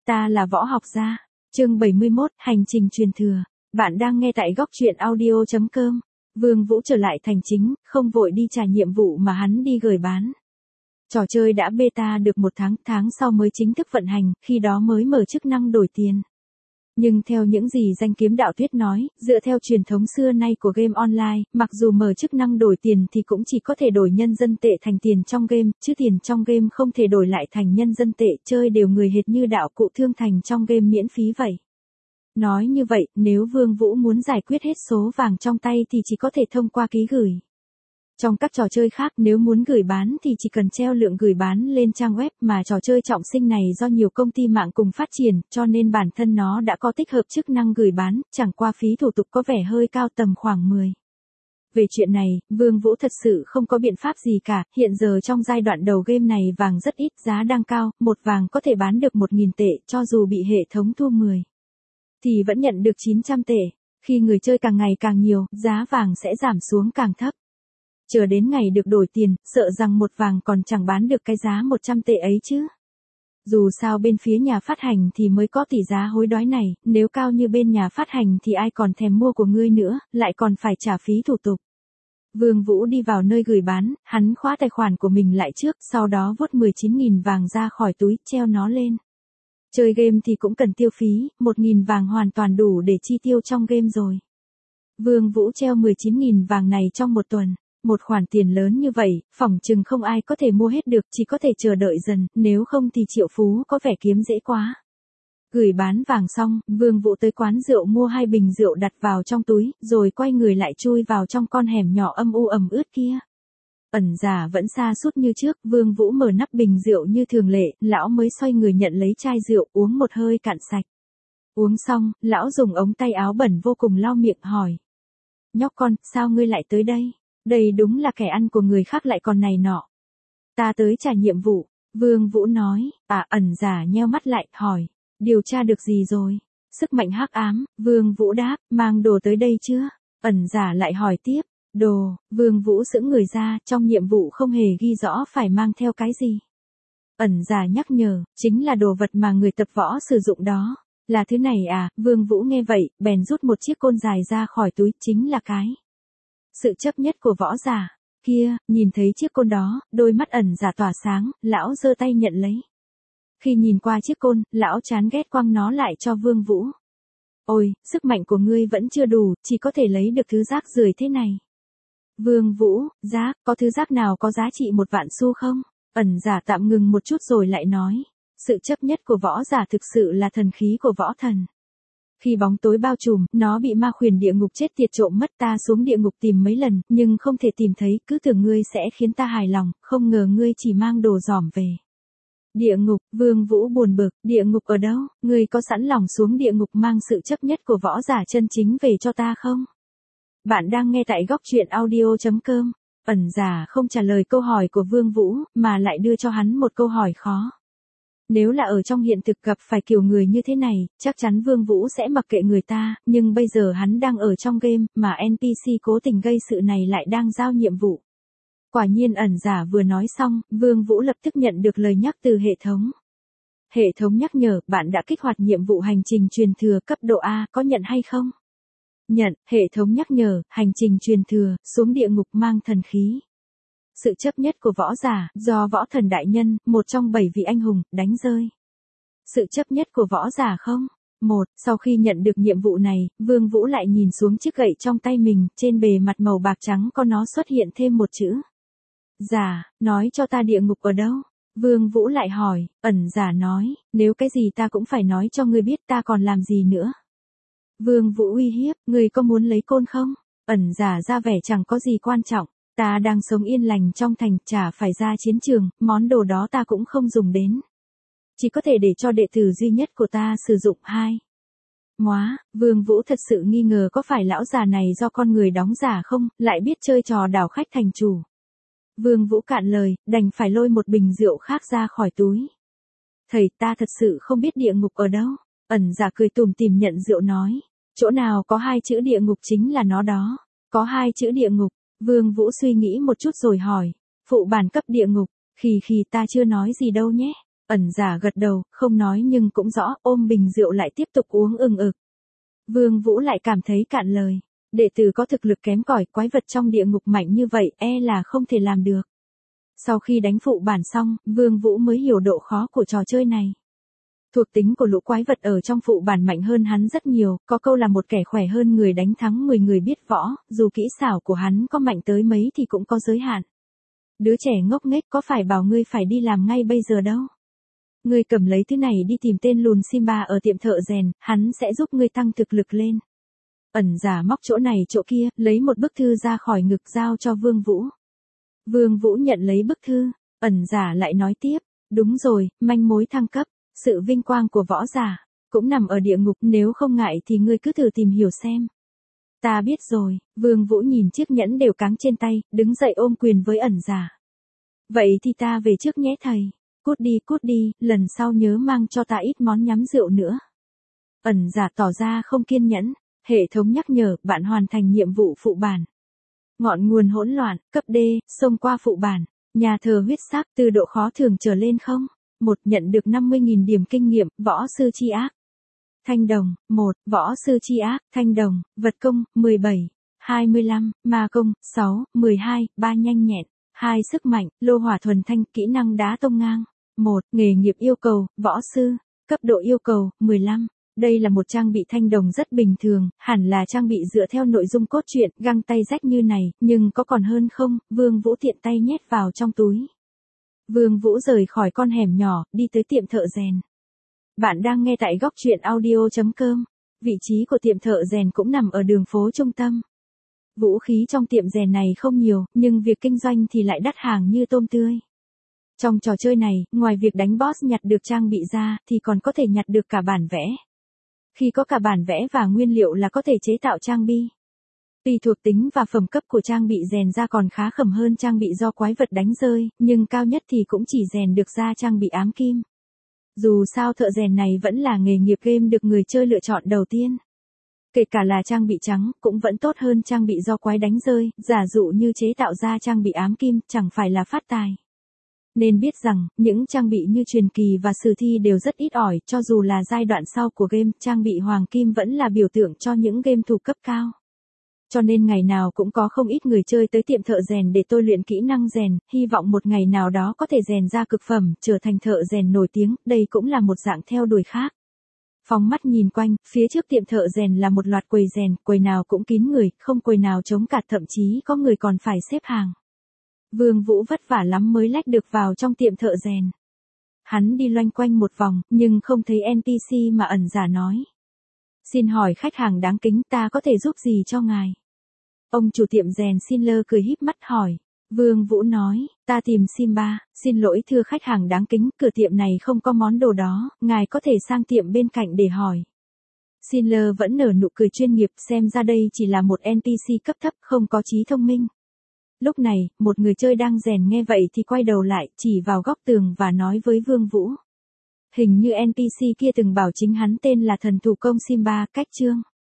Ta là Võ Học Gia. Chương 71, Hành trình truyền thừa. Bạn đang nghe tại góc truyện audio.com. Vương Vũ trở lại thành chính, không vội đi trả nhiệm vụ mà hắn đi gửi bán. Trò chơi đã beta được một tháng sau mới chính thức vận hành, khi đó mới mở chức năng đổi tiền. Nhưng theo những gì danh kiếm đạo thuyết nói, dựa theo truyền thống xưa nay của game online, mặc dù mở chức năng đổi tiền thì cũng chỉ có thể đổi nhân dân tệ thành tiền trong game, chứ tiền trong game không thể đổi lại thành nhân dân tệ, chơi đều người hệt như đạo cụ thương thành trong game miễn phí vậy. Nói như vậy, nếu Vương Vũ muốn giải quyết hết số vàng trong tay thì chỉ có thể thông qua ký gửi. Trong các trò chơi khác nếu muốn gửi bán thì chỉ cần treo lượng gửi bán lên trang web, mà trò chơi trọng sinh này do nhiều công ty mạng cùng phát triển, cho nên bản thân nó đã có tích hợp chức năng gửi bán, chẳng qua phí thủ tục có vẻ hơi cao, tầm khoảng 10. Về chuyện này, Vương Vũ thật sự không có biện pháp gì cả, hiện giờ trong giai đoạn đầu game này vàng rất ít, giá đang cao, một vàng có thể bán được 1.000 tệ, cho dù bị hệ thống thu 10, thì vẫn nhận được 900 tệ. Khi người chơi càng ngày càng nhiều, giá vàng sẽ giảm xuống càng thấp. Chờ đến ngày được đổi tiền, sợ rằng một vàng còn chẳng bán được cái giá 100 tệ ấy chứ. Dù sao bên phía nhà phát hành thì mới có tỷ giá hối đoái này, nếu cao như bên nhà phát hành thì ai còn thèm mua của ngươi nữa, lại còn phải trả phí thủ tục. Vương Vũ đi vào nơi gửi bán, hắn khóa tài khoản của mình lại trước, sau đó vút 19.000 vàng ra khỏi túi, treo nó lên. Chơi game thì cũng cần tiêu phí, 1.000 vàng hoàn toàn đủ để chi tiêu trong game rồi. Vương Vũ treo 19.000 vàng này trong một tuần. Một khoản tiền lớn như vậy, phỏng chừng không ai có thể mua hết được, chỉ có thể chờ đợi dần, nếu không thì triệu phú có vẻ kiếm dễ quá. Gửi bán vàng xong, Vương Vũ tới quán rượu mua 2 bình rượu đặt vào trong túi, rồi quay người lại chui vào trong con hẻm nhỏ âm u ẩm ướt kia. Ẩn giả vẫn sa sút như trước, Vương Vũ mở nắp bình rượu như thường lệ, lão mới xoay người nhận lấy chai rượu, uống một hơi cạn sạch. Uống xong, lão dùng ống tay áo bẩn vô cùng lau miệng hỏi. Nhóc con, sao ngươi lại tới đây? Đây đúng là kẻ ăn của người khác lại còn này nọ. Ta tới trả nhiệm vụ, Vương Vũ nói. Ẩn giả nheo mắt lại, hỏi. Điều tra được gì rồi? Sức mạnh hắc ám, Vương Vũ đáp, mang đồ tới đây chưa? Ẩn giả lại hỏi tiếp. Đồ, Vương Vũ sững người ra, trong nhiệm vụ không hề ghi rõ phải mang theo cái gì. Ẩn giả nhắc nhở, chính là đồ vật mà người tập võ sử dụng đó. Là thứ này à? Vương Vũ nghe vậy, bèn rút một chiếc côn dài ra khỏi túi, chính là cái sự chấp nhất của võ giả. Kia, nhìn thấy chiếc côn đó, đôi mắt ẩn giả tỏa sáng, lão giơ tay nhận lấy. Khi nhìn qua chiếc côn, lão chán ghét quăng nó lại cho Vương Vũ. Ôi, sức mạnh của ngươi vẫn chưa đủ, chỉ có thể lấy được thứ rác rưởi thế này. Vương Vũ, rác, có thứ rác nào có giá trị 1 vạn xu không? Ẩn giả tạm ngừng một chút rồi lại nói. Sự chấp nhất của võ giả thực sự là thần khí của võ thần. Khi bóng tối bao trùm, nó bị ma khuyển địa ngục chết tiệt trộm mất, ta xuống địa ngục tìm mấy lần, nhưng không thể tìm thấy, cứ tưởng ngươi sẽ khiến ta hài lòng, không ngờ ngươi chỉ mang đồ dỏm về. Địa ngục, Vương Vũ buồn bực, địa ngục ở đâu? Ngươi có sẵn lòng xuống địa ngục mang sự chấp nhất của võ giả chân chính về cho ta không? Bạn đang nghe tại góc truyện audio.com. Ẩn giả không trả lời câu hỏi của Vương Vũ, mà lại đưa cho hắn một câu hỏi khó. Nếu là ở trong hiện thực gặp phải kiểu người như thế này, chắc chắn Vương Vũ sẽ mặc kệ người ta, nhưng bây giờ hắn đang ở trong game, mà NPC cố tình gây sự này lại đang giao nhiệm vụ. Quả nhiên ẩn giả vừa nói xong, Vương Vũ lập tức nhận được lời nhắc từ hệ thống. Hệ thống nhắc nhở, bạn đã kích hoạt nhiệm vụ hành trình truyền thừa cấp độ A, có nhận hay không? Nhận, hệ thống nhắc nhở, hành trình truyền thừa, xuống địa ngục mang thần khí. Sự chấp nhất của võ giả, do võ thần đại nhân, một trong 7 vị anh hùng, đánh rơi. Sự chấp nhất của võ giả không? Sau khi nhận được nhiệm vụ này, Vương Vũ lại nhìn xuống chiếc gậy trong tay mình, trên bề mặt màu bạc trắng có nó xuất hiện thêm một chữ. Giả, nói cho ta địa ngục ở đâu? Vương Vũ lại hỏi, ẩn giả nói, nếu cái gì ta cũng phải nói cho ngươi biết ta còn làm gì nữa. Vương Vũ uy hiếp, ngươi có muốn lấy côn không? Ẩn giả ra vẻ chẳng có gì quan trọng. Ta đang sống yên lành trong thành, chả phải ra chiến trường, món đồ đó ta cũng không dùng đến. Chỉ có thể để cho đệ tử duy nhất của ta sử dụng. Vương Vũ thật sự nghi ngờ có phải lão già này do con người đóng giả không, lại biết chơi trò đảo khách thành chủ. Vương Vũ cạn lời, đành phải lôi một bình rượu khác ra khỏi túi. Thầy, ta thật sự không biết địa ngục ở đâu. Ẩn giả cười tủm tỉm nhận rượu nói. Chỗ nào có 2 chữ địa ngục chính là nó đó. Có 2 chữ địa ngục. Vương Vũ suy nghĩ một chút rồi hỏi. Phụ bản cấp địa ngục. Khì ta chưa nói gì đâu nhé. Ẩn giả gật đầu, không nói nhưng cũng rõ, ôm bình rượu lại tiếp tục uống ừng ực. Vương Vũ lại cảm thấy cạn lời. Đệ tử có thực lực kém cỏi, quái vật trong địa ngục mạnh như vậy, là không thể làm được. Sau khi đánh phụ bản xong, Vương Vũ mới hiểu độ khó của trò chơi này. Thuộc tính của lũ quái vật ở trong phụ bản mạnh hơn hắn rất nhiều, có câu là một kẻ khỏe hơn người đánh thắng 10 người biết võ, dù kỹ xảo của hắn có mạnh tới mấy thì cũng có giới hạn. Đứa trẻ ngốc nghếch, có phải bảo ngươi phải đi làm ngay bây giờ đâu. Ngươi cầm lấy thứ này đi tìm tên lùn Simba ở tiệm thợ rèn, hắn sẽ giúp ngươi tăng thực lực lên. Ẩn giả móc chỗ này chỗ kia, lấy một bức thư ra khỏi ngực giao cho Vương Vũ. Vương Vũ nhận lấy bức thư, ẩn giả lại nói tiếp, đúng rồi, manh mối thăng cấp, sự vinh quang của võ giả, cũng nằm ở địa ngục, nếu không ngại thì ngươi cứ thử tìm hiểu xem. Ta biết rồi, Vương Vũ nhìn chiếc nhẫn đều cáng trên tay, đứng dậy ôm quyền với ẩn giả. Vậy thì ta về trước nhé thầy, cút đi, lần sau nhớ mang cho ta ít món nhắm rượu nữa. Ẩn giả tỏ ra không kiên nhẫn, hệ thống nhắc nhở bạn hoàn thành nhiệm vụ phụ bản. Ngọn nguồn hỗn loạn, cấp D, xông qua phụ bản, nhà thờ huyết sắc từ độ khó thường trở lên không? 1. Nhận được 50.000 điểm kinh nghiệm, võ sư chi ác. Thanh đồng, 1. Võ sư chi ác, thanh đồng, vật công, 17, 25, ma công, 6, 12, 3 nhanh nhẹn, 2 sức mạnh, lô hỏa thuần thanh, kỹ năng đá tông ngang. 1. Nghề nghiệp yêu cầu, võ sư, cấp độ yêu cầu, 15. Đây là một trang bị thanh đồng rất bình thường, hẳn là trang bị dựa theo nội dung cốt truyện, găng tay rách như này, nhưng có còn hơn không, Vương Vũ tiện tay nhét vào trong túi. Vương Vũ rời khỏi con hẻm nhỏ, đi tới tiệm thợ rèn. Bạn đang nghe tại góc truyện audio.com. Vị trí của tiệm thợ rèn cũng nằm ở đường phố trung tâm. Vũ khí trong tiệm rèn này không nhiều, nhưng việc kinh doanh thì lại đắt hàng như tôm tươi. Trong trò chơi này, ngoài việc đánh boss nhặt được trang bị ra, thì còn có thể nhặt được cả bản vẽ. Khi có cả bản vẽ và nguyên liệu là có thể chế tạo trang bị. Tùy thuộc tính và phẩm cấp của trang bị rèn ra còn khá khẩm hơn trang bị do quái vật đánh rơi, nhưng cao nhất thì cũng chỉ rèn được ra trang bị ám kim. Dù sao thợ rèn này vẫn là nghề nghiệp game được người chơi lựa chọn đầu tiên. Kể cả là trang bị trắng, cũng vẫn tốt hơn trang bị do quái đánh rơi, giả dụ như chế tạo ra trang bị ám kim, chẳng phải là phát tài. Nên biết rằng, những trang bị như truyền kỳ và sử thi đều rất ít ỏi, cho dù là giai đoạn sau của game, trang bị hoàng kim vẫn là biểu tượng cho những game thủ cấp cao. Cho nên ngày nào cũng có không ít người chơi tới tiệm thợ rèn để tôi luyện kỹ năng rèn, hy vọng một ngày nào đó có thể rèn ra cực phẩm, trở thành thợ rèn nổi tiếng, đây cũng là một dạng theo đuổi khác. Phóng mắt nhìn quanh, phía trước tiệm thợ rèn là một loạt quầy rèn, quầy nào cũng kín người, không quầy nào trống cả, thậm chí có người còn phải xếp hàng. Vương Vũ vất vả lắm mới lách được vào trong tiệm thợ rèn. Hắn đi loanh quanh một vòng, nhưng không thấy NPC mà ẩn giả nói. Xin hỏi khách hàng đáng kính, ta có thể giúp gì cho ngài? Ông chủ tiệm rèn Sinler cười híp mắt hỏi. Vương Vũ nói, ta tìm Simba, xin lỗi thưa khách hàng đáng kính, cửa tiệm này không có món đồ đó, ngài có thể sang tiệm bên cạnh để hỏi. Sinler vẫn nở nụ cười chuyên nghiệp, xem ra đây chỉ là một NPC cấp thấp, không có trí thông minh. Lúc này, một người chơi đang rèn nghe vậy thì quay đầu lại, chỉ vào góc tường và nói với Vương Vũ. Hình như NPC kia từng bảo chính hắn tên là thần thủ công Simba, cách chương.